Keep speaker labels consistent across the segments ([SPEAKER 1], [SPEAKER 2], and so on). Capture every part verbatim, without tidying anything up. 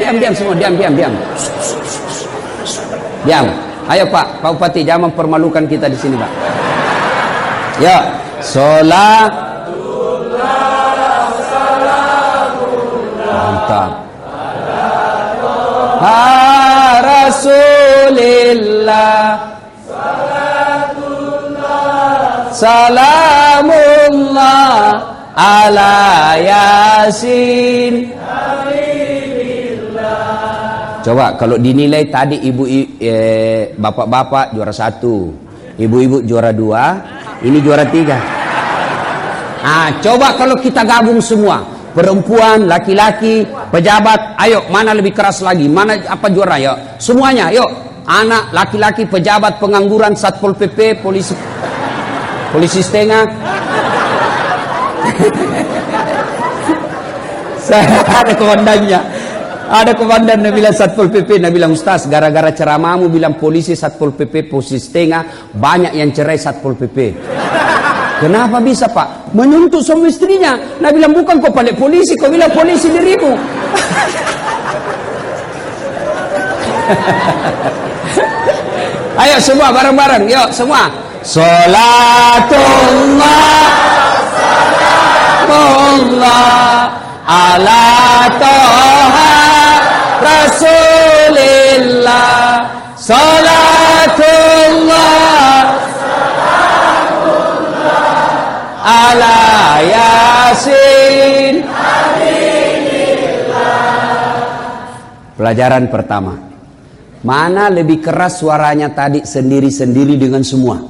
[SPEAKER 1] diam, diam semua, diam, diam, diam. Diam. Ayo Pak, Pak Bupati, jangan mempermalukan kita di sini, Pak. Ya, sholat. Mantap. Ha Rasulillah. Salamullah ala Yasin. Coba kalau dinilai tadi ibu eh, bapak-bapak juara satu, ibu-ibu juara dua, ini juara tiga. Ah, coba kalau kita gabung semua, perempuan, laki-laki, pejabat, ayo mana lebih keras lagi, mana apa juara, yuk semuanya, yuk anak, laki-laki, pejabat, pengangguran, satpol pp, polisi, polisi setengah. Saya ada komandannya. Ada komandan yang bilang satpol pp, dia bilang Ustaz, gara-gara ceramahmu bilang polisi, satpol pp, polisi setengah, banyak yang cerai satpol pp. Kenapa bisa Pak? Menuntut suami istrinya. Dia bilang bukan kau balik polisi, kau bilang polisi dirimu. Ayo semua bareng-bareng, yuk semua. Salatullah, salamullah ala toha Rasulillah. Salatullah ala Yasin. Pelajaran pertama, mana lebih keras suaranya tadi sendiri-sendiri dengan semua?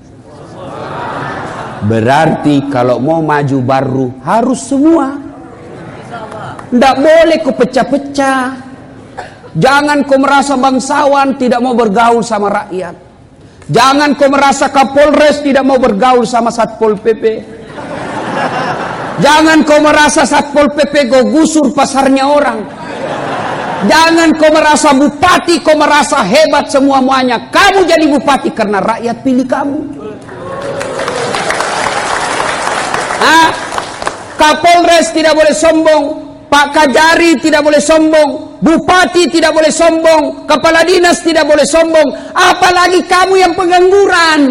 [SPEAKER 1] Berarti kalau mau maju baru harus semua. Tidak boleh kau pecah-pecah. Jangan kau merasa bangsawan tidak mau bergaul sama rakyat. Jangan kau merasa Kapolres tidak mau bergaul sama Satpol pp. Jangan kau merasa Satpol pp kau gusur pasarnya orang. Jangan kau merasa bupati kau merasa hebat semua-muanya. Kamu jadi bupati karena rakyat pilih kamu. Ah, Kapolres tidak boleh sombong, Pak Kajari tidak boleh sombong, bupati tidak boleh sombong, kepala dinas tidak boleh sombong, apalagi kamu yang pengangguran.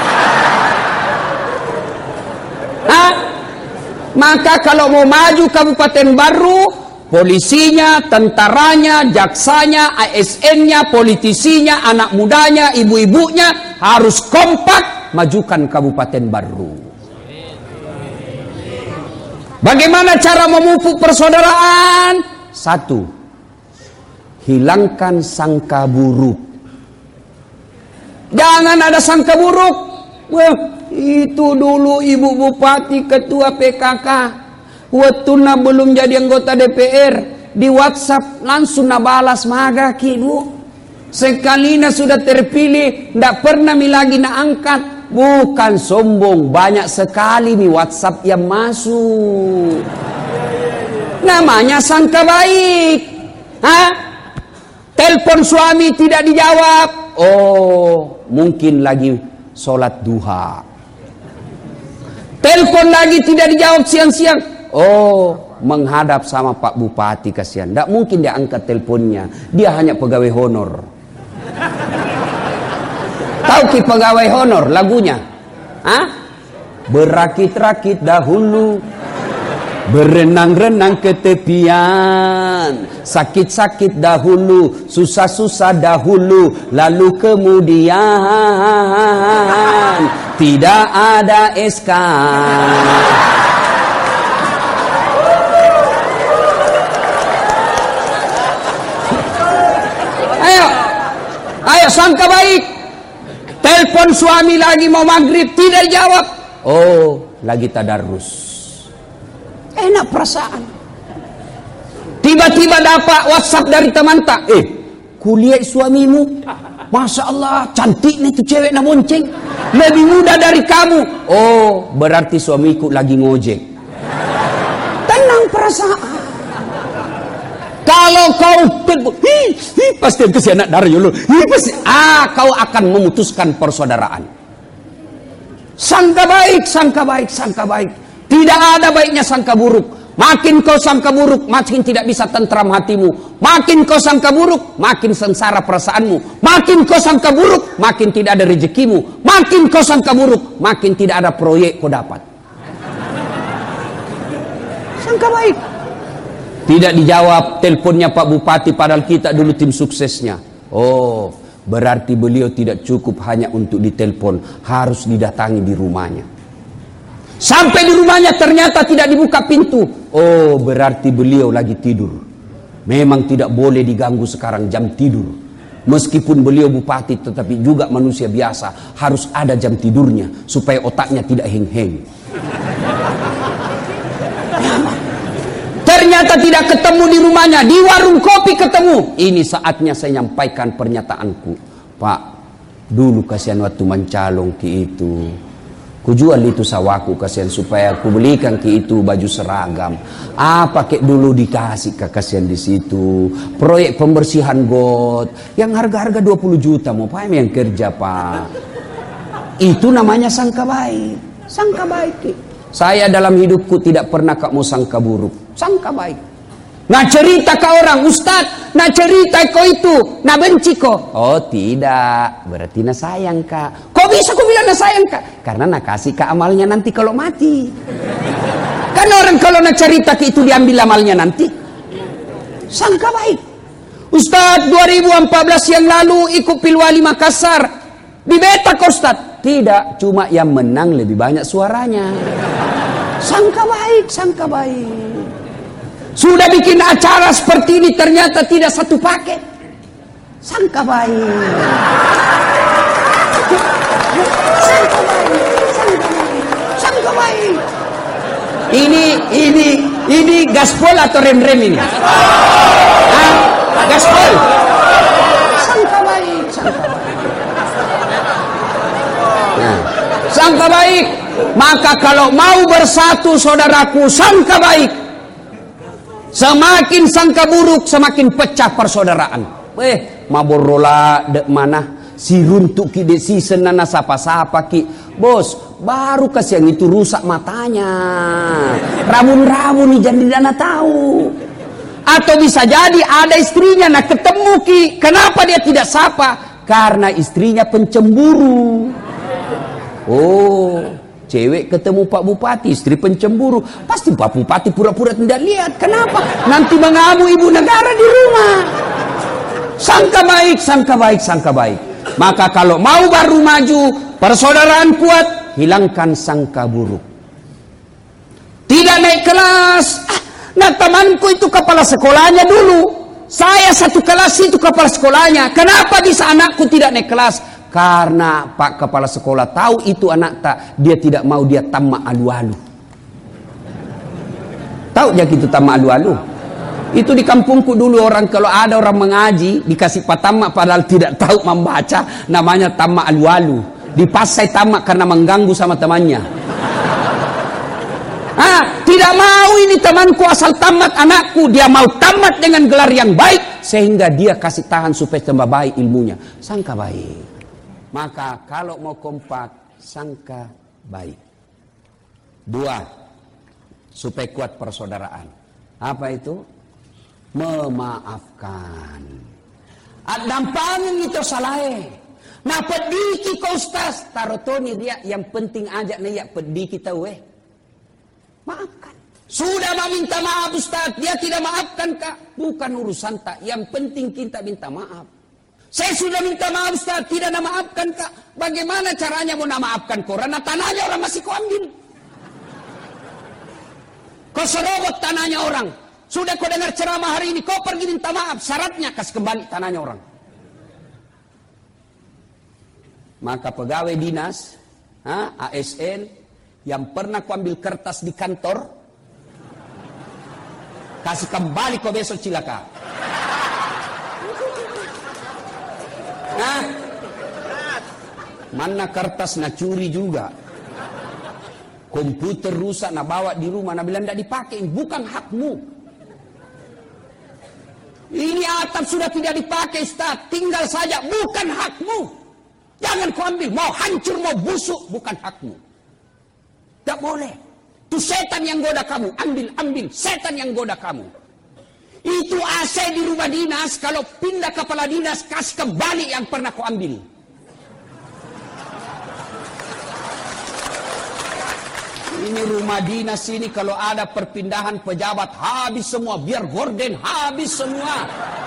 [SPEAKER 1] Hah? Maka kalau mau maju kabupaten baru, polisinya, tentaranya, jaksanya, A S N-nya, politisinya, anak mudanya, ibu-ibunya harus kompak majukan kabupaten baru. Bagaimana cara memupuk persaudaraan? Satu, hilangkan sangka buruk. Jangan ada sangka buruk. Wah, itu dulu ibu bupati ketua P K K. Watuna belum jadi anggota D P R. Di WhatsApp langsung nabalas maga kibu. Sekalina sudah terpilih, tidak pernah mi lagi na angkat. Bukan sombong, banyak sekali nih WhatsApp yang masuk. Namanya sangka baik. Hah? Telepon suami tidak dijawab. Oh, mungkin lagi sholat duha. Telepon lagi tidak dijawab siang-siang. Oh, menghadap sama Pak Bupati kasihan. Tidak mungkin dia angkat teleponnya. Dia hanya pegawai honor. Tahu ki pegawai honor lagunya? Hah? Berakit-rakit dahulu, berenang-renang ke tepian, sakit-sakit dahulu, susah-susah dahulu, lalu kemudian tidak ada S K. Ayo, ayo sangka baik. Telepon suami lagi mau maghrib tidak jawab. Oh, lagi tadarus. Enak perasaan. Tiba-tiba dapat WhatsApp dari teman tak. Eh, kuliah suamimu. Masya Allah, cantik nih tuh cewek na bonceng. Lebih muda dari kamu. Oh, berarti suamiku lagi ngojek. Tenang perasaan. Kalau kau hi, hi, pasti itu si anak dari dulu. Hi, pasti ah kau akan memutuskan persaudaraan. Sangka baik, sangka baik, sangka baik. Tidak ada baiknya sangka buruk. Makin kau sangka buruk, makin tidak bisa tentram hatimu. Makin kau sangka buruk, makin sengsara perasaanmu. Makin kau sangka buruk, makin tidak ada rezekimu. Makin kau sangka buruk, makin tidak ada proyek kau dapat. Sangka baik. Tidak dijawab teleponnya Pak Bupati, padahal kita dulu tim suksesnya. Oh, berarti beliau tidak cukup hanya untuk ditelepon, harus didatangi di rumahnya. Sampai di rumahnya ternyata tidak dibuka pintu. Oh, berarti beliau lagi tidur. Memang tidak boleh diganggu sekarang jam tidur. Meskipun beliau bupati tetapi juga manusia biasa. Harus ada jam tidurnya supaya otaknya tidak heng-heng. Ternyata tidak ketemu di rumahnya. Di warung kopi ketemu. Ini saatnya saya nyampaikan pernyataanku. Pak, dulu kasihan waktu mencalon ki itu. Kujual itu sawaku kasihan supaya aku belikan ki itu baju seragam. Apa kek dulu dikasih ke kasihan di situ. Proyek pembersihan got yang harga-harga dua puluh juta mau Pak yang kerja Pak. Itu namanya sangka baik. Sangka baik ki. Saya dalam hidupku tidak pernah kak mau sangka buruk. Sangka baik. Nah cerita ke orang, Ustadz, nah cerita kau itu, nah benci kau. Oh tidak, berarti nah sayang kak. Kok bisa kau bilang nah sayang kak? Karena nah kasih kak amalnya nanti kalau mati. Karena orang kalau nah cerita ke itu diambil amalnya nanti. Sangka baik. Ustadz dua ribu empat belas yang lalu ikut Pilwali Makassar. Dibeta kau Ustadz. Tidak, cuma yang menang lebih banyak suaranya. Sangka baik, sangka baik. Sudah bikin acara seperti ini ternyata tidak satu paket. Sangka baik. Sangka baik. Sangka baik. Sangka baik. Ini ini ini gaspol atau rem-rem ini? Hah? Gaspol. Sangka baik, sangka baik. Nah, sangka baik. Maka kalau mau bersatu saudaraku, sangka baik. Semakin sangka buruk, semakin pecah persaudaraan. Eh, maborola dek mana? Si runtuk ki de si senana sapa-sapa ki. Bos, baru kasih yang itu rusak matanya. Rabun-rabun nih jadi dana tahu. Atau bisa jadi ada istrinya nak ketemu ki. Kenapa dia tidak sapa? Karena istrinya pencemburu. Oh. Cewek ketemu Pak Bupati, istri pencemburu. Pasti Pak Bupati pura-pura tidak lihat. Kenapa? Nanti mengamu ibu negara di rumah. Sangka baik, sangka baik, sangka baik. Maka kalau mau baru maju, persaudaraan kuat, hilangkan sangka buruk. Tidak naik kelas. Ah, nah temanku itu kepala sekolahnya dulu. Saya satu kelas itu kepala sekolahnya. Kenapa bisa anakku tidak naik kelas? Karena Pak Kepala Sekolah tahu itu anak tak, dia tidak mau dia tamak alu-alu. Tahu ya gitu tamak alu-alu? Itu di kampungku dulu orang kalau ada orang mengaji dikasih patamak padahal tidak tahu membaca, namanya tamak alu-alu. Dipasai tamak karena mengganggu sama temannya. Ah, tidak mau ini temanku asal tamat anakku, dia mau tamat dengan gelar yang baik sehingga dia kasih tahan supaya tambah baik ilmunya. Sangka baik. Maka kalau mau kompak, sangka baik. Dua, supaya kuat persaudaraan. Apa itu? Memaafkan. Dampangin itu salah. Nah pediki kau Ustaz. Tarotoni dia yang penting aja nih ya pediki tahu eh. Maafkan. Sudah meminta maaf Ustaz. Dia tidak maafkan kak. Bukan urusan tak. Yang penting kita minta maaf. Saya sudah minta maaf Ustaz, tidak nak maafkan kak. Bagaimana caranya mau nak maafkan kau? Karena tanahnya orang masih kau ambil. Kau serobot tanahnya orang. Sudah kau dengar ceramah hari ini, kau pergi minta maaf. Syaratnya kasih kembali tanahnya orang. Maka pegawai dinas, ha, A S N, yang pernah kau ambil kertas di kantor, kasih kembali kau besok cilaka. Nah, mana kertas nak curi juga. Komputer rusak nak bawa di rumah, nak bilang tidak dipakai, bukan hakmu. Ini atap sudah tidak dipakai Ustaz, tinggal saja, bukan hakmu. Jangan kau ambil, mau hancur mau busuk, bukan hakmu. Tak boleh. Itu setan yang goda kamu. Ambil, ambil. Setan yang goda kamu. Itu A C di rumah dinas. Kalau pindah kepala dinas, kasih kembali yang pernah kau ambil. Ini rumah dinas ini kalau ada perpindahan pejabat habis semua. Biar gorden habis semua.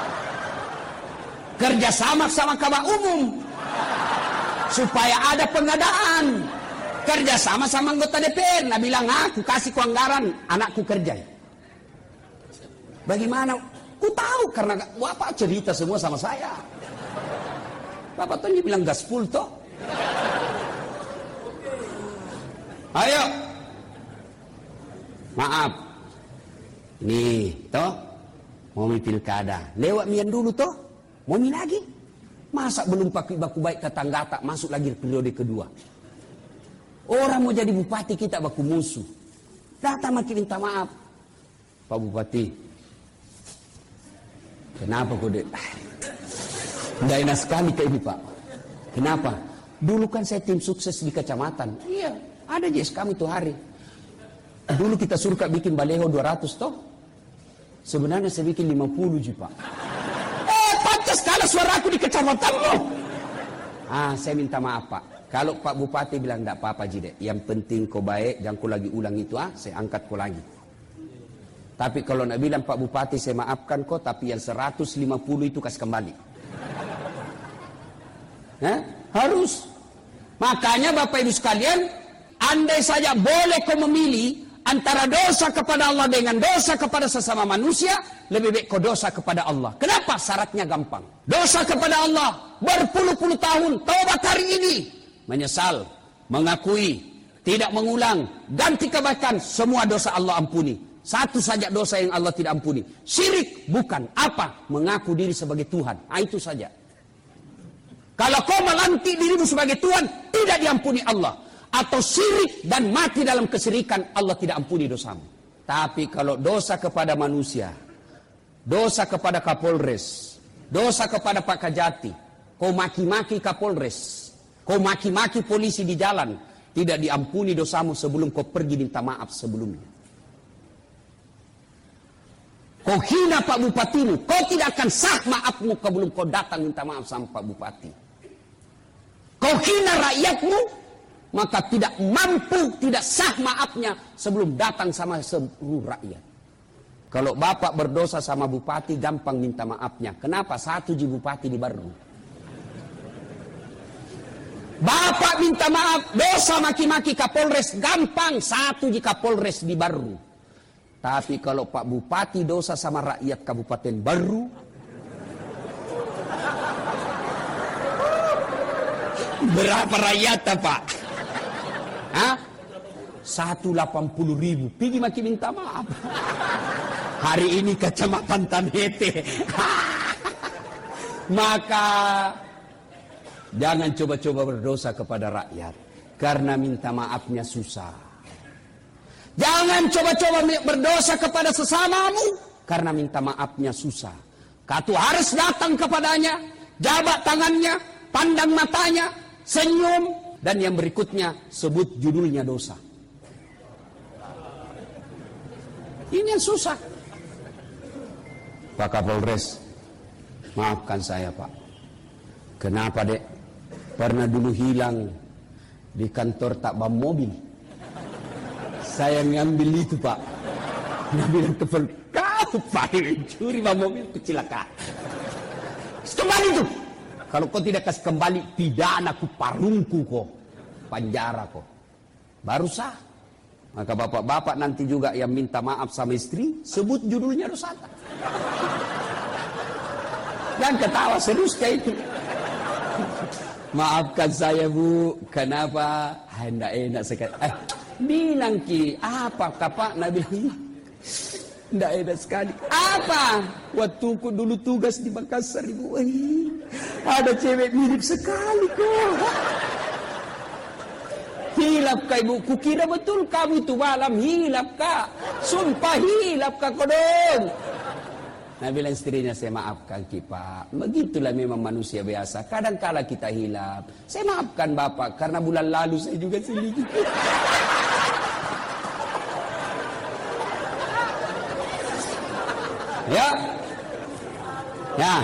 [SPEAKER 1] Kerjasama sama Kabak Umum. Supaya ada pengadaan. Kerjasama sama anggota D P R. Nah bilang, aku kasih ku anggaran, anakku kerja. Bagaimana? Ku tahu karena Bapak cerita semua sama saya. Bapak tuh bilang gaspol toh. Ayo. Maaf. Nih, toh. Mau mi pilkada. Lewat mian dulu toh. Mau mi lagi. Masa belum pakai baku baik tetangga tak masuk lagi periode kedua. Orang mau jadi bupati kita baku musuh. Datang makin minta maaf. Pak Bupati. Kenapa kau dek? Nggak enak sekali kayak ini Pak. Kenapa? Dulu kan saya tim sukses di kecamatan. Iya, ada J S kami tuh hari. Dulu kita suruh bikin baleho dua ratus toh. Sebenarnya saya bikin lima puluh ji Pak. Eh, pantas kalah suara aku di kecamatan loh. Ah, saya minta maaf Pak. Kalau Pak Bupati bilang enggak apa-apa Jidek, yang penting kau baik, jangan kau lagi ulang itu ah, saya angkat kau lagi. Tapi kalau nak bilang Pak Bupati saya maafkan kau, tapi yang seratus lima puluh itu kasih kembali. Hah? Harus. Makanya Bapak Ibu sekalian, andai saja boleh kau memilih antara dosa kepada Allah dengan dosa kepada sesama manusia, lebih baik kau dosa kepada Allah. Kenapa? Syaratnya gampang. Dosa kepada Allah berpuluh-puluh tahun, taubat hari ini. Menyesal, mengakui, tidak mengulang, ganti kebaikan, semua dosa Allah ampuni. Satu saja dosa yang Allah tidak ampuni. Syirik, bukan. Apa? Mengaku diri sebagai Tuhan. Nah, itu saja. Kalau kau melantik dirimu sebagai Tuhan, tidak diampuni Allah. Atau syirik dan mati dalam kesyirikan, Allah tidak ampuni dosamu. Tapi kalau dosa kepada manusia, dosa kepada Kapolres, dosa kepada Pak Kajati, kau maki-maki Kapolres, kau maki-maki polisi di jalan, tidak diampuni dosamu sebelum kau pergi minta maaf sebelumnya. Kau hina Pak Bupatimu, kau tidak akan sah maafmu sebelum kau datang minta maaf sama Pak Bupati. Kau hina rakyatmu, maka tidak mampu, tidak sah maafnya sebelum datang sama seluruh rakyat. Kalau Bapak berdosa sama Bupati, gampang minta maafnya. Kenapa? Satu ji Bupati di Baru. Bapak minta maaf, dosa maki-maki Kapolres, gampang, satu ji Kapolres di Baru. Tapi kalau Pak Bupati dosa sama rakyat Kabupaten Baru, berapa rakyatnya Pak? Hah? seratus delapan puluh ribu, pergi maki minta maaf. Hari ini kecamatan Tanhete. Maka jangan coba-coba berdosa kepada rakyat, karena minta maafnya susah. Jangan coba-coba berdosa kepada sesamamu, karena minta maafnya susah. Kau harus datang kepadanya, jabat tangannya, pandang matanya, senyum, dan yang berikutnya sebut judulnya dosa. Ini yang susah. Pak Kapolres, maafkan saya Pak. Kenapa dek? Pernah dulu hilang di kantor tak bam mobil. Saya ngambil itu Pak. Ngambil telepon, kau Pak curi bam mobil, kecelakaan. Kembali itu. Kalau kau tidak kasih kembali, pidana ku parungku kok, penjara kok. Baru sah. Maka bapak-bapak nanti juga yang minta maaf sama istri, sebut judulnya dosa. Dan ketawa serius kayak itu. Maafkan saya Bu, kenapa? Hendak enak sekali. Eh, bilang ki, apa Pak? Nabi bilang, hendak enak sekali. Apa? Waktu ku dulu tugas di Makassar Ibu, eh, ada cewek mirip sekali kok. Hilap kah Ibu? Kukira betul kamu itu malam hilap kah? Sumpah hilap kah kodong? Nah bilang istrinya, saya maafkan ki Pak. Begitulah memang manusia biasa. Kadang-kala kita hilap. Saya maafkan Bapak karena bulan lalu saya juga selingkuh. Ya. Ya.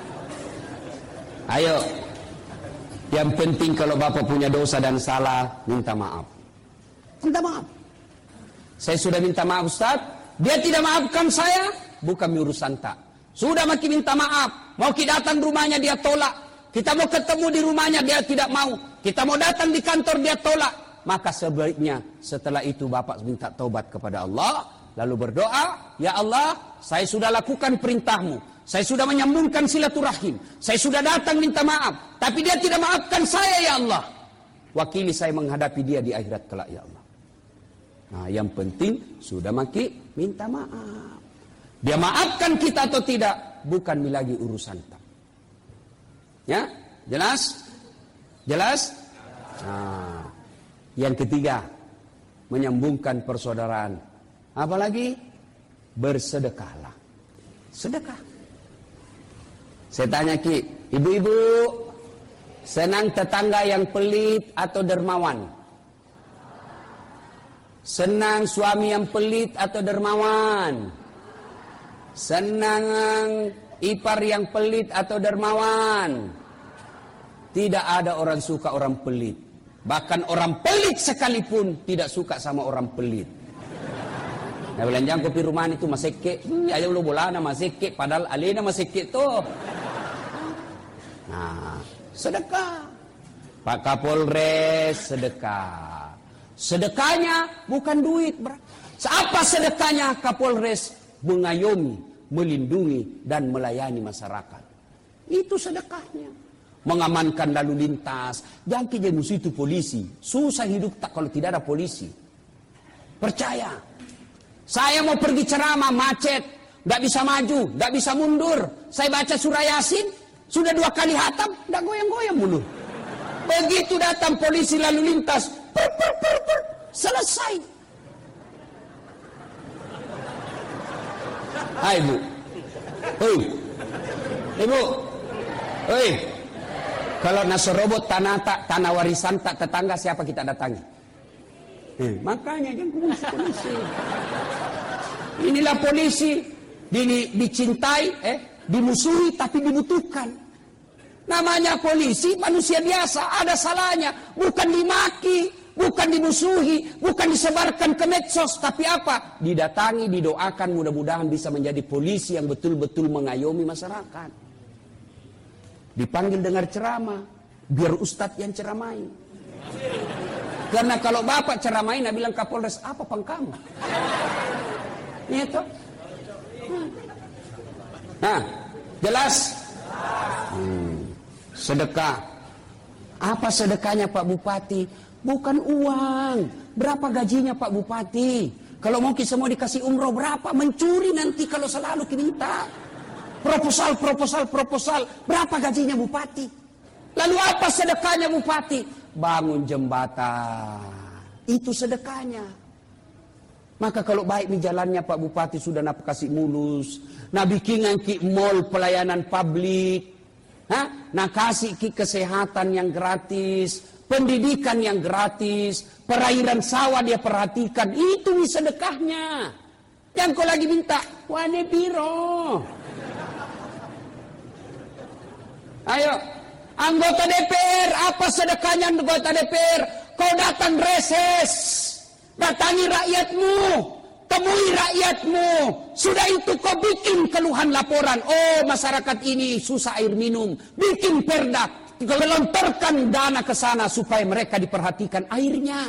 [SPEAKER 1] Ayo. Yang penting kalau Bapak punya dosa dan salah, minta maaf. Minta maaf. Saya sudah minta maaf Ustaz, dia tidak maafkan saya, bukan urusan tak. Sudah makin minta maaf, mau kita datang rumahnya dia tolak. Kita mau ketemu di rumahnya dia tidak mau. Kita mau datang di kantor dia tolak. Maka sebaiknya setelah itu Bapak minta taubat kepada Allah, lalu berdoa, ya Allah, saya sudah lakukan perintahmu, saya sudah menyambungkan silaturahim, saya sudah datang minta maaf, tapi dia tidak maafkan saya ya Allah. Wakili saya menghadapi dia di akhirat kelak ya Allah. Nah yang penting sudah maki minta maaf. Dia maafkan kita atau tidak, bukan lagi urusan tak. Ya, jelas? Jelas? Nah, yang ketiga, menyambungkan persaudaraan. Apalagi bersedekahlah. Sedekah. Saya tanya Ki, ibu-ibu senang tetangga yang pelit atau dermawan? Senang suami yang pelit atau dermawan? Senang ipar yang pelit atau dermawan? Tidak ada orang suka orang pelit. Bahkan orang pelit sekalipun tidak suka sama orang pelit. Nah, belanjang kopi rumahan itu maseke, hmm, aja lu bola na maseke, padahal alina maseke to. Nah, sedekah. Pak Kapolres sedekah. Sedekahnya bukan duit. Apa sedekahnya Kapolres? Mengayomi, melindungi dan melayani masyarakat. Itu sedekahnya. Mengamankan lalu lintas. Jangan kita musuh itu polisi. Susah hidup tak kalau tidak ada polisi. Percaya. Saya mau pergi ceramah macet, nggak bisa maju, nggak bisa mundur. Saya baca surah Yasin, sudah dua kali hatam, nggak goyang-goyang mulu. Begitu datang polisi lalu lintas, per, per, per, per, selesai. Hai Bu, hei, ibu, hei, kalau nasorobot tanah tak tanah warisan tak tetangga siapa kita datangi? Eh, makanya jangan kumus polisi. Inilah polisi di, dicintai, eh, dimusuhi tapi dibutuhkan. Namanya polisi manusia biasa, ada salahnya, bukan dimaki, bukan dimusuhi, bukan disebarkan ke medsos, tapi apa? Didatangi, didoakan, mudah-mudahan bisa menjadi polisi yang betul-betul mengayomi masyarakat. Dipanggil dengar ceramah, biar ustadz yang ceramai. Karena kalau bapak ceramain, nah bilang Kapolres, apa pang kamu? Itu. Nah, jelas? Hmm. Sedekah. Apa sedekahnya Pak Bupati? Bukan uang. Berapa gajinya Pak Bupati? Kalau mungkin semua dikasih umroh berapa? Mencuri nanti kalau selalu diminta. Proposal, proposal, proposal. Berapa gajinya Bupati? Lalu apa sedekahnya Bupati? Bangun jembatan. Itu sedekahnya. Maka kalau baik nih jalannya Pak Bupati sudah nak kasih mulus. Nah bikin ki mall pelayanan publik. Hah? Nah kasih ki kesehatan yang gratis. Pendidikan yang gratis. Perairan sawah dia perhatikan. Itu nih sedekahnya. Yang kau lagi minta. Wane biro. Ayo. Anggota D P R, apa sedekahnya anggota D P R? Kau datang reses, datangi rakyatmu, temui rakyatmu. Sudah itu kau bikin keluhan laporan. Oh masyarakat ini susah air minum, bikin perda, gelontorkan dana ke sana supaya mereka diperhatikan airnya.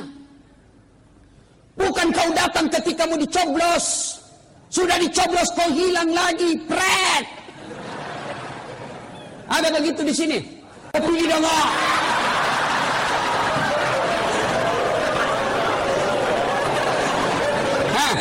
[SPEAKER 1] Bukan kau datang ketika mau dicoblos, sudah dicoblos kau hilang lagi, pret. Ada begitu di sini. Tapi tidak mau. Hah?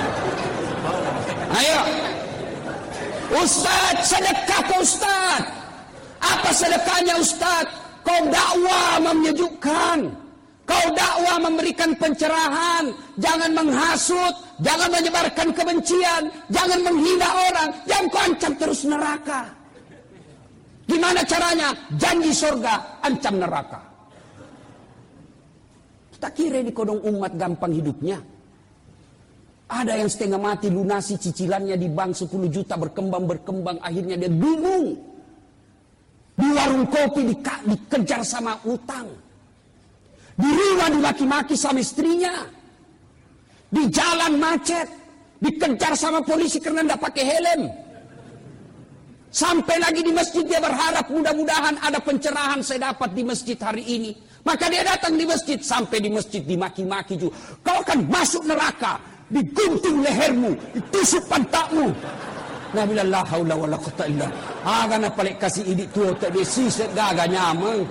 [SPEAKER 1] Ayo. Ustaz, sedekah ke Ustaz. Apa sedekahnya Ustaz? Kau dakwah menyejukkan. Kau dakwah memberikan pencerahan. Jangan menghasut. Jangan menyebarkan kebencian. Jangan menghina orang. Jangan kau ancam terus neraka. Gimana caranya? Janji surga, ancam neraka. Tak kira di kodong umat gampang hidupnya. Ada yang setengah mati lunasi cicilannya di bank sepuluh juta, berkembang-berkembang, akhirnya dia bingung. Di warung kopi di, dikejar sama utang. Di rumah dimaki-maki sama istrinya. Di jalan macet, dikejar sama polisi karena tidak pakai helm. Sampai lagi di masjid dia berharap mudah-mudahan ada pencerahan saya dapat di masjid hari ini. Maka dia datang di masjid, sampai di masjid dimaki-maki juga. Kau akan masuk neraka, digunting lehermu, ditusuk pantatmu. Nah bila la haula wala quwwata illa. Ah kana paling kasih idik tua tak dia siset gaga nyamang.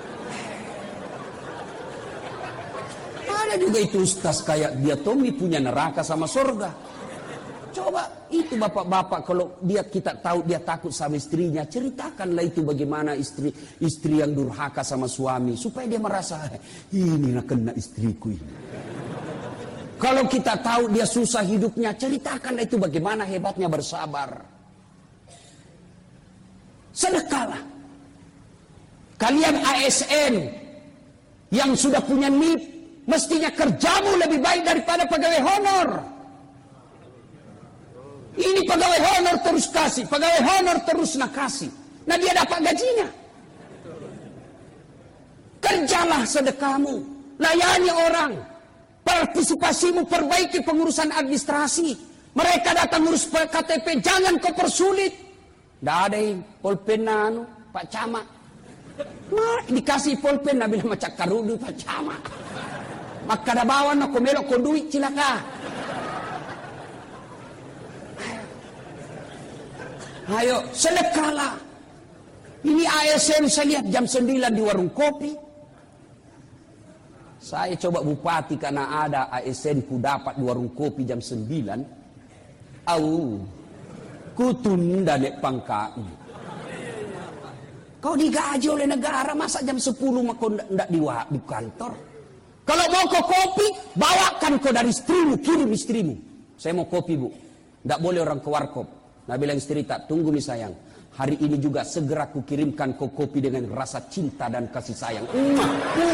[SPEAKER 1] Ada juga itu ustaz kayak dia Tommy punya neraka sama surga. Coba itu bapak-bapak kalau dia kita tahu dia takut sama istrinya, ceritakanlah itu bagaimana istri istri yang durhaka sama suami supaya dia merasa ini nak kena istriku ini. Kalau kita tahu dia susah hidupnya, ceritakanlah itu bagaimana hebatnya bersabar. Sedekahlah. Kalian A S N yang sudah punya N I P, mestinya kerjamu lebih baik daripada pegawai honor. Ini pegawai honor terus kasih, pegawai honor terus nak kasih. Nah dia dapat gajinya. Kerjalah sedekahmu, layani orang, partisipasimu, perbaiki pengurusan administrasi. Mereka datang ngurus K T P, jangan kau persulit. Tidak ada yang pulpen anu, Pak Camat. Nah, dikasih pulpen, nak bilang macam karudu Pak Camat. Maka ada bawa nak melok kau duit cilaka. Ayo, sedekahlah. Ini A S N saya lihat jam sembilan di warung kopi. Saya coba bupati karena ada A S N ku dapat di warung kopi jam sembilan. Au, ku tunda dek pangkai. Kau digaji oleh negara, masa jam sepuluh mah kau ndak di, di kantor? Kalau mau kau kopi, bawakan kau dari istrimu, kirim istrimu. Saya mau kopi bu, ndak boleh orang ke warkop. Nah bilang istri tak, tunggu nih sayang, hari ini juga segera ku kirimkan kau kopi dengan rasa cinta dan kasih sayang. Umah.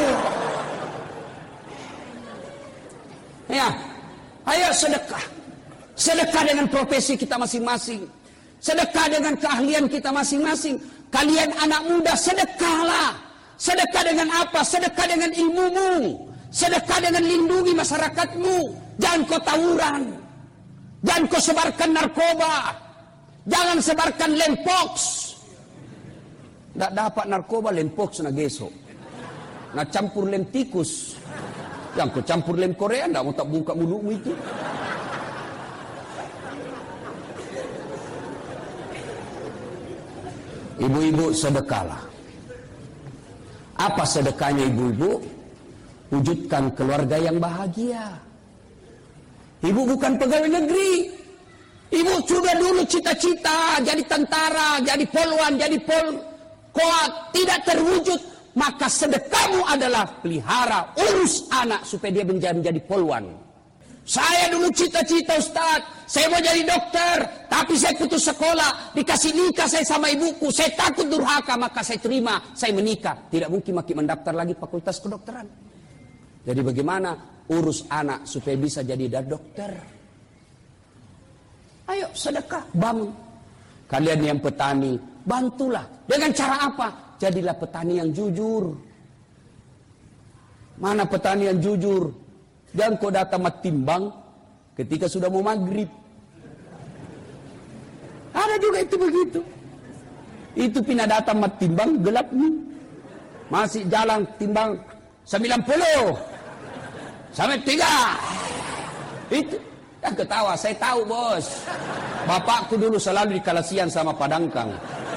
[SPEAKER 1] Ya, ayo sedekah. Sedekah dengan profesi kita masing-masing. Sedekah dengan keahlian kita masing-masing. Kalian anak muda, sedekahlah. Sedekah dengan apa? Sedekah dengan ilmumu. Sedekah dengan lindungi masyarakatmu. Jangan kau tawuran. Jangan kau sebarkan narkoba. Jangan sebarkan lempox. Tak dapat narkoba, lempox na geso. Na campur lem tikus. Yang kau campur lem Korea, tak mau tak buka mulutmu itu. Ibu-ibu sedekahlah. Apa sedekahnya ibu-ibu? Wujudkan keluarga yang bahagia. Ibu bukan pegawai negeri. Ibu sudah dulu cita-cita jadi tentara, jadi polwan, jadi pol koat, tidak terwujud. Maka sedekahmu adalah pelihara, urus anak supaya dia menjadi, menjadi polwan. Saya dulu cita-cita Ustaz, saya mau jadi dokter, tapi saya putus sekolah, dikasih nikah saya sama ibuku, saya takut durhaka, maka saya terima, saya menikah. Tidak mungkin makin mendaftar lagi fakultas kedokteran. Jadi bagaimana urus anak supaya bisa jadi dokter? Ayo sedekah, bangun. Kalian yang petani, bantulah. Dengan cara apa? Jadilah petani yang jujur. Mana petani yang jujur? Jangan kau datang matimbang ketika sudah mau maghrib. Ada juga itu begitu. Itu pindah datang matimbang gelap nih. Masih jalan timbang sembilan puluh. Sampai tiga. Itu. Dah ketawa, saya tahu bos. Bapakku dulu selalu di Kalasian sama Padangkang.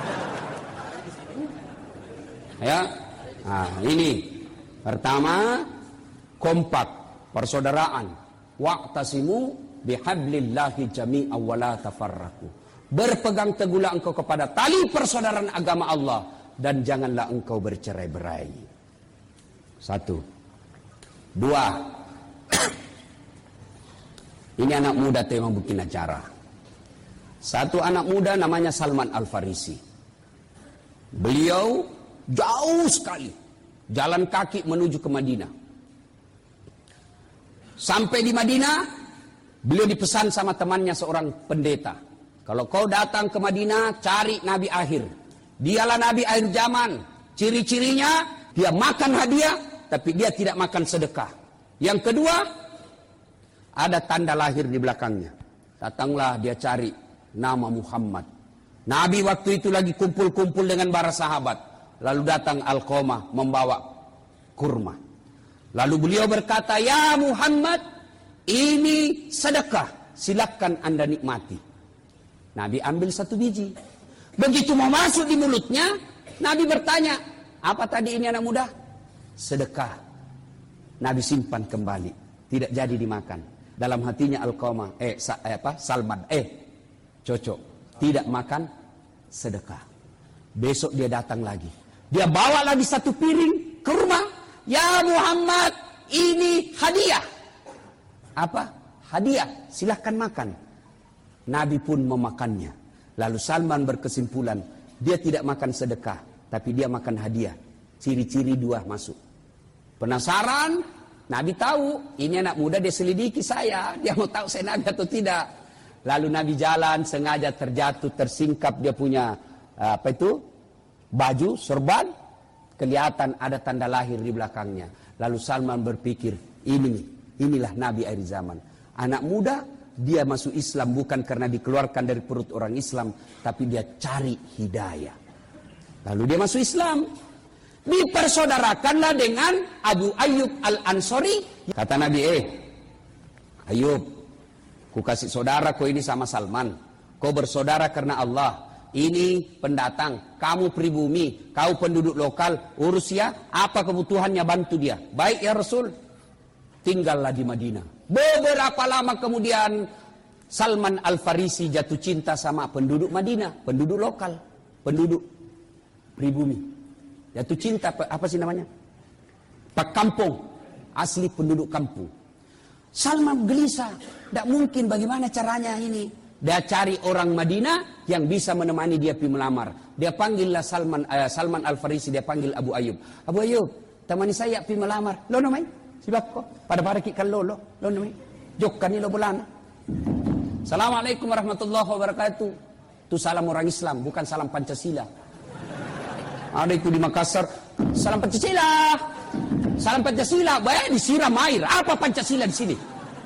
[SPEAKER 1] Ya, nah ini pertama kompak, persaudaraan. Wa'tasimu bihablillahi jami'an wa la tafarraqu. Berpegang teguhlah engkau kepada tali persaudaraan agama Allah dan janganlah engkau bercerai-berai. Satu. Dua. Ini anak muda tuh yang bikin acara. Satu anak muda namanya Salman Al-Farisi. Beliau jauh sekali jalan kaki menuju ke Madinah. Sampai di Madinah, Beliau dipesan sama temannya seorang pendeta. Kalau kau datang ke Madinah, cari Nabi akhir. Dialah Nabi akhir zaman. Ciri-cirinya, dia makan hadiah, tapi dia tidak makan sedekah. Yang kedua, ada tanda lahir di belakangnya. Datanglah dia cari nama Muhammad. Nabi waktu itu lagi kumpul-kumpul dengan para sahabat. Lalu datang Alqamah membawa kurma. Lalu beliau berkata, ya Muhammad, ini sedekah, silakan anda nikmati. Nabi ambil satu biji. Begitu mau masuk di mulutnya, Nabi bertanya, apa tadi ini anak muda? Sedekah. Nabi simpan kembali, tidak jadi dimakan. Dalam hatinya Alqamah, eh, sa, eh apa? Salman, eh, cocok, tidak makan sedekah. Besok dia datang lagi. Dia bawa lagi satu piring kurma. Ya Muhammad, ini hadiah. Apa? Hadiah, silahkan makan. Nabi pun memakannya. Lalu Salman berkesimpulan, dia tidak makan sedekah, tapi dia makan hadiah. Ciri-ciri dua masuk. Penasaran? Nabi tahu, ini anak muda dia selidiki saya. Dia mau tahu saya Nabi atau tidak. Lalu Nabi jalan, sengaja terjatuh, tersingkap dia punya, apa itu? Baju, sorban. Kelihatan ada tanda lahir di belakangnya. Lalu Salman berpikir, ini inilah Nabi akhir zaman. Anak muda, dia masuk Islam bukan karena dikeluarkan dari perut orang Islam, tapi dia cari hidayah. Lalu dia masuk Islam. Dipersaudarakanlah dengan Abu Ayyub Al-Ansari. Kata Nabi, eh Ayyub, ku kasih saudara kau ini sama Salman. Kau bersaudara karena Allah. Ini pendatang, kamu pribumi, kau penduduk lokal, urus ya, apa kebutuhannya bantu dia. Baik ya Rasul. Tinggallah di Madinah. Beberapa lama kemudian Salman Al-Farisi jatuh cinta sama penduduk Madinah, penduduk lokal, penduduk pribumi. Jatuh cinta, apa sih namanya? Pak kampung, asli penduduk kampung. Salman gelisah, tidak mungkin, bagaimana caranya ini? Dia cari orang Madinah yang bisa menemani dia pergi melamar. Dia panggillah Salman uh, Salman Al-Farisi, dia panggil Abu Ayyub. Abu Ayyub, temani saya pergi melamar. Lo namanya? Sebab kok pada pada kita lo lo lo namanya. Jokkan ni lo bulana. Assalamualaikum warahmatullahi wabarakatuh. Itu salam orang Islam, bukan salam Pancasila. Ada itu di Makassar, salam Pancasila. Salam Pancasila, baik disiram air. Apa Pancasila di sini?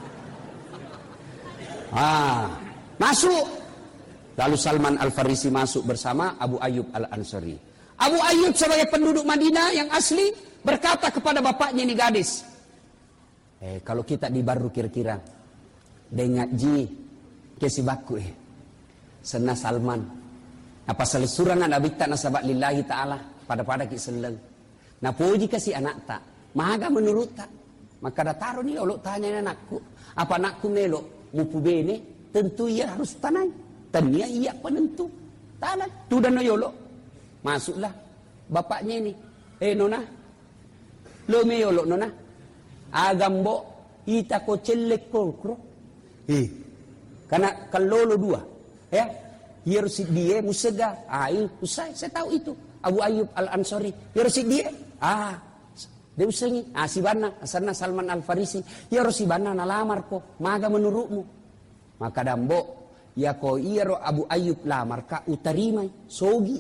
[SPEAKER 1] Ah. Masuk. Lalu Salman Al-Farisi masuk bersama Abu Ayyub Al-Ansari. Abu Ayyub sebagai penduduk Madinah yang asli berkata kepada bapaknya ini gadis. Eh kalau kita di baru kira-kira dengar ji kesibaku eh. Sena Salman. Apa selesuran ada bikta nasabat lillahi ta'ala pada-pada ki seleng. Nah puji kasih anak tak. Maga menurut tak. Maka dah taruh ni olok tanya anakku. Apa anakku melok mupu bene? Tentu ia harus tanai. Tania ia penentu. Tanai. Tu dan yolo. Masuklah bapaknya ini. Eh nona. Lo me yolo nona. Agambo ita ko celek kokro. Eh. Karena kalau lo dua. Ya. Harus dia musega. Ah, usai saya tahu itu. Abu Ayyub Al-Ansari. Harus dia. Ah. Dia usengi. Ah si bana asana Salman Al-Farisi. Harus si bana nalamar ko. Maga menurutmu. Maka dambo ya ko iro Abu Ayyub lamar ka utarimay sogi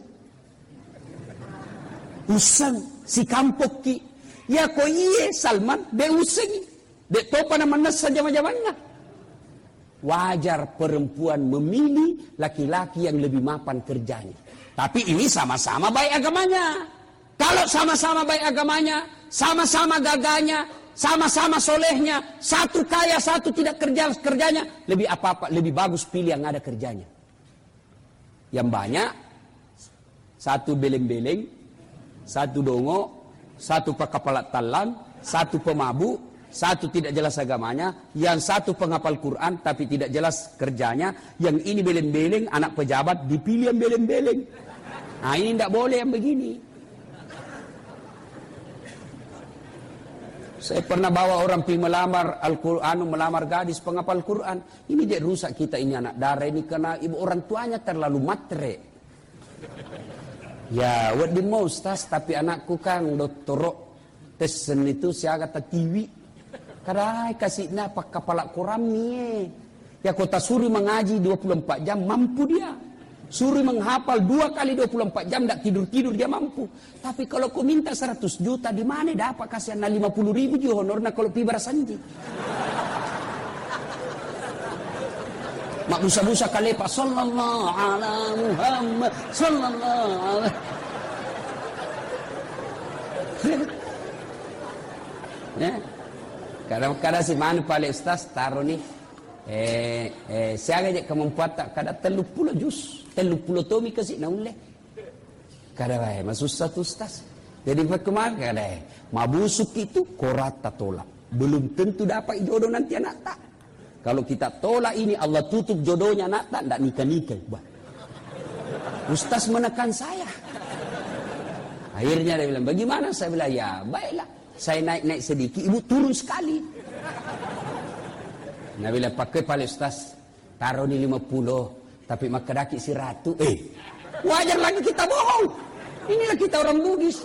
[SPEAKER 1] usang si kampok ki ya ko iye Salman de usang de topa naman na sa jaman-jaman na. Wajar perempuan memilih laki-laki yang lebih mapan kerjanya, tapi ini sama-sama baik agamanya. Kalau sama-sama baik agamanya, sama-sama gagahnya, sama-sama solehnya, satu kaya, satu tidak kerja kerjanya, lebih apa-apa, lebih bagus pilih yang ada kerjanya. Yang banyak, satu beleng-beleng, satu dongo, satu pekapalat talang, satu pemabuk, satu tidak jelas agamanya, yang satu penghafal Quran tapi tidak jelas kerjanya, yang ini beleng-beleng, anak pejabat dipilih yang beleng-beleng. Nah ini tidak boleh yang begini. Saya pernah bawa orang pergi melamar Al-Quran, melamar gadis penghafal Quran. Ini dia rusak kita ini anak darah ini karena ibu orang tuanya terlalu matre. Ya, what the most tas, tapi anakku kan doktorok tesen itu saya kata T V. Kadai kasih na pak kepala Quran ni. Ya kota suruh mengaji dua puluh empat jam, mampu dia. Suruh menghafal dua kali dua puluh empat jam, tidak tidur-tidur dia mampu. Tapi kalau kau minta seratus juta, di mana dapat kasihan lima puluh ribu juga honornya kalau pibar sanji. Mak busa-busa kalepa, sallallahu ala Muhammad, sallallahu ala. Ya. Kadang-kadang si mana paling ustaz taruh nih, eh, eh, saya aja kemampuan tak kada teluk puluh jus, teluk puluh tomi kasih naule. Kada baik, mas ustaz ustaz. Jadi bagaimana kada? Mabusuk itu korata tolak, belum tentu dapat jodoh nanti anak tak. Kalau kita tolak ini Allah tutup jodohnya anak tak, ndak nikah-nikah. Ustaz menekan saya. Akhirnya dia bilang, bagaimana? Saya bilang, ya baiklah. Saya naik-naik sedikit, ibu turun sekali. Nah bilang, pakai paling ustaz, taruh ni lima puluh, tapi makadaki si ratu. Eh, wajar lagi kita bohong. Inilah kita orang Bugis.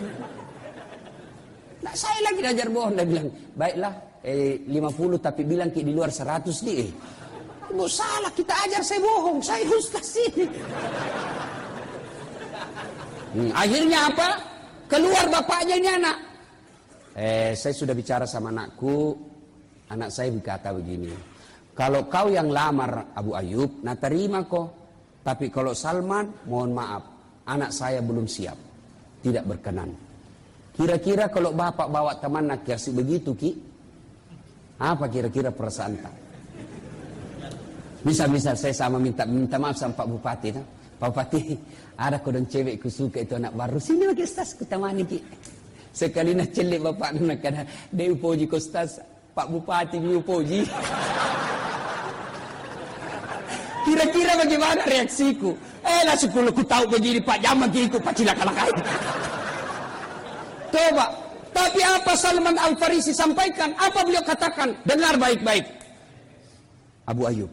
[SPEAKER 1] Nah saya lagi belajar bohong. Dia bilang, baiklah, eh, lima puluh tapi bilang ki di luar seratus nih. Eh, ibu salah, kita ajar saya bohong. Saya ustaz ini. Hmm, akhirnya apa? Keluar bapaknya ini anak. Eh, saya sudah bicara sama anakku. Anak saya berkata begini, kalau kau yang lamar Abu Ayub, nah terima kok. Tapi kalau Salman, mohon maaf, anak saya belum siap, tidak berkenan. Kira-kira kalau bapak bawa teman nak kasih begitu ki, apa kira-kira perasaan tak? Misal-misal saya sama minta minta maaf sama Pak Bupati, tak? Pak Bupati, ada kodong cewek ku suka itu anak baru, sini bagi ustaz ku temani ki. Sekali nak celik bapak nak kena dia upoji ku ustaz, Pak Bupati ni upoji. Kira-kira bagaimana reaksiku? Eh lah sepuluh ku tahu begini Pak Jamal ki ku pacilak-lakai. Coba, tapi apa Salman Al-Farisi sampaikan? Apa beliau katakan? Dengar baik-baik. Abu Ayub,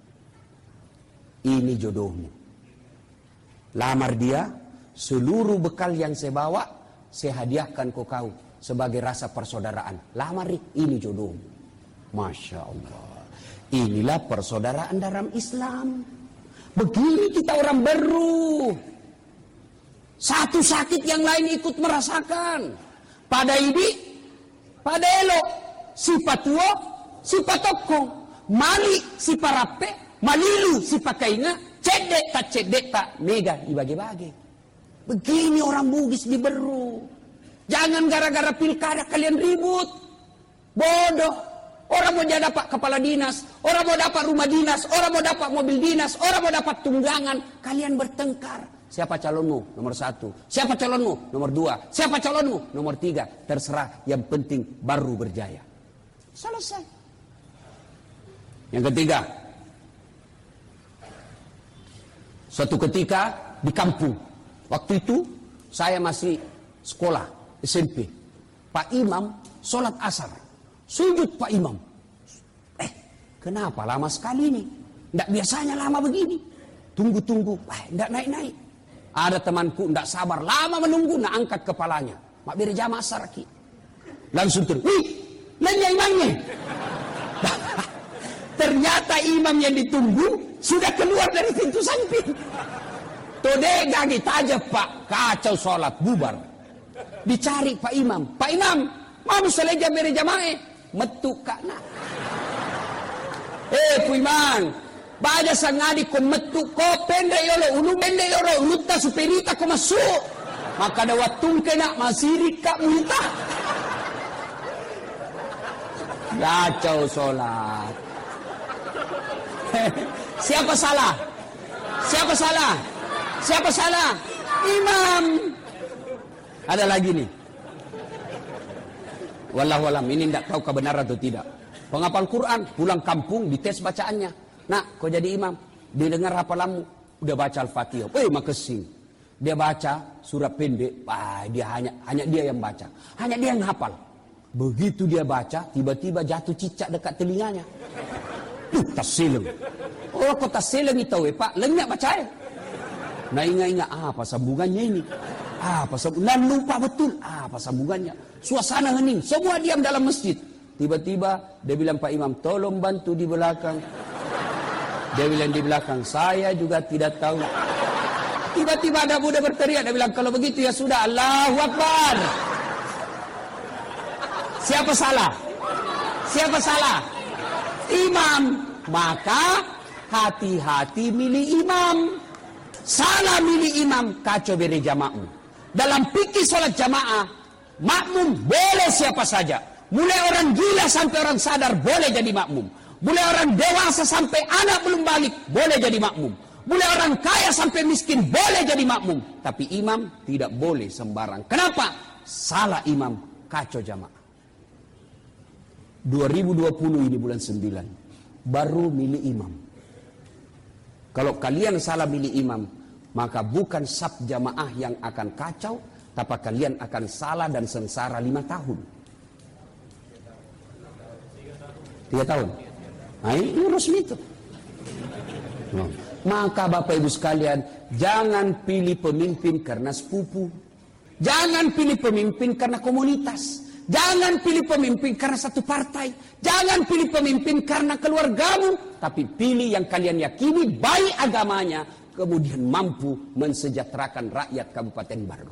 [SPEAKER 1] ini jodohmu. Lamar dia, seluruh bekal yang saya bawa, saya hadiahkan ke kau sebagai rasa persaudaraan. Lamar ini jodohmu. Masya Allah. Inilah persaudaraan dalam Islam. Begini kita orang baru. Satu sakit yang lain ikut merasakan. Pada ini, pada elok, si patuo, si patokong, mali si parape, malilu si pakainga, cedek tak cedek tak mega dibagi-bagi. Begini orang Bugis di Beru. Jangan gara-gara pilkada kalian ribut. Bodoh. Orang mau dapat kepala dinas, orang mau dapat rumah dinas, orang mau dapat mobil dinas, orang mau dapat tunggangan. Kalian bertengkar. Siapa calonmu? Nomor satu. Siapa calonmu? Nomor dua. Siapa calonmu? Nomor tiga. Terserah. Yang penting baru berjaya. Selesai. Yang ketiga. Suatu ketika di kampung. Waktu itu saya masih sekolah S M P. Pak Imam sholat asar. Sujud Pak Imam. Eh, kenapa lama sekali ini? Tidak biasanya lama begini. Tunggu-tunggu. Eh, tidak naik-naik. Ada temanku tidak sabar. Lama menunggu. Nak angkat kepalanya. Mak beri jamaah asar ki. Langsung terus. Wih, lainnya imamnya. Ternyata imam yang ditunggu sudah keluar dari pintu samping. Tode gagi tajab Pak. Kacau sholat. Bubar. Dicari Pak Imam. Pak Imam. Mau selesai beri jamaah. Metu kana. Eh Puiman, baja sangadi ko metu ko pende yolo ulu pende yolo uluta superita ko masuk. Maka ada watung kena masiri kak muta. Gacau sholat. Siapa salah? Siapa salah? Siapa salah? Imam. Ada lagi nih. Wallahualam, ini tidak tahu kebenaran atau tidak. Penghafal Quran, pulang kampung, dites bacaannya. Nak, kau jadi imam, didengar hafalanmu, udah baca Al-Fatihah. Eh, makasih. Dia baca surat pendek, ah, dia hanya hanya dia yang baca. Hanya dia yang hafal. Begitu dia baca, tiba-tiba jatuh cicak dekat telinganya. Tuh, tasileng. Oh, kok tasileng itu, eh, Pak? Lenyak baca ya? Nah, ingat-ingat, ah, apa sambungannya ini? Apa sambungannya? Lupa betul. Apa sambungannya? Suasana hening. Semua diam dalam masjid. Tiba-tiba dia bilang Pak Imam, tolong bantu di belakang. Dia bilang di belakang, saya juga tidak tahu. Tiba-tiba ada budak berteriak, dia bilang, kalau begitu ya sudah, Allahu Akbar. Siapa salah? Siapa salah? Imam. Maka hati-hati milih imam. Salah milih imam, kacau beri jamaah. Dalam fikih sholat jamaah, makmum boleh siapa saja. Mulai orang gila sampai orang sadar boleh jadi makmum. Mulai orang dewasa sampai anak belum balik boleh jadi makmum. Mulai orang kaya sampai miskin boleh jadi makmum. Tapi imam tidak boleh sembarang. Kenapa? Salah imam, kacau jamaah. dua ribu dua puluh ini bulan sembilan, baru milih imam. Kalau kalian salah milih imam, maka bukan saf jamaah yang akan kacau, tapi kalian akan salah dan sengsara lima tahun. Tiga tahun. Nah, ini resmi itu. No. Maka Bapak Ibu sekalian, jangan pilih pemimpin karena sepupu. Jangan pilih pemimpin karena komunitas. Jangan pilih pemimpin karena satu partai. Jangan pilih pemimpin karena keluargamu. Tapi pilih yang kalian yakini baik agamanya, kemudian mampu mensejahterakan rakyat Kabupaten Baru.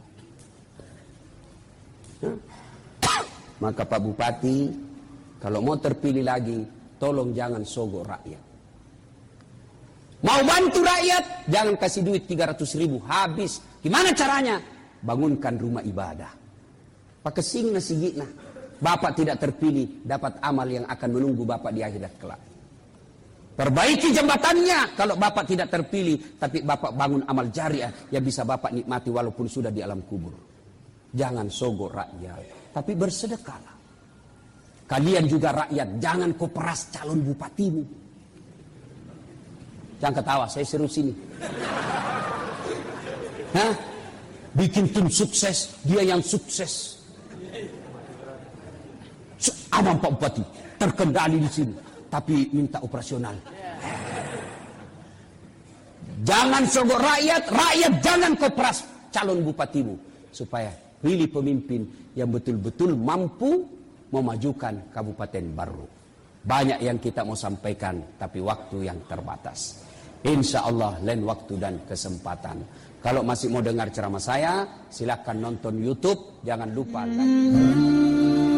[SPEAKER 1] Nah. Maka Pak Bupati, kalau mau terpilih lagi, tolong jangan sogok rakyat. Mau bantu rakyat, jangan kasih duit tiga ratus ribu, habis. Gimana caranya? Bangunkan rumah ibadah. Pakai singna sigitna. Bapak tidak terpilih, dapat amal yang akan menunggu Bapak di akhirat kelak. Perbaiki jembatannya kalau Bapak tidak terpilih, tapi Bapak bangun amal jariah yang bisa Bapak nikmati walaupun sudah di alam kubur. Jangan sogok rakyat, tapi bersedekahlah. Kalian juga rakyat, jangan kau peras calon bupatimu. Jangan ketawa, saya serius ini. Hah? Bikin tim sukses, dia yang sukses. Ada Pak Bupati, terkendali di sini, tapi minta operasional. Jangan sogok rakyat, rakyat jangan kau peras calon bupatimu. Supaya pilih pemimpin yang betul-betul mampu memajukan Kabupaten Baru. Banyak yang kita mau sampaikan, tapi waktu yang terbatas. Insya Allah lain waktu dan kesempatan. Kalau masih mau dengar ceramah saya, silakan nonton YouTube. Jangan lupa like.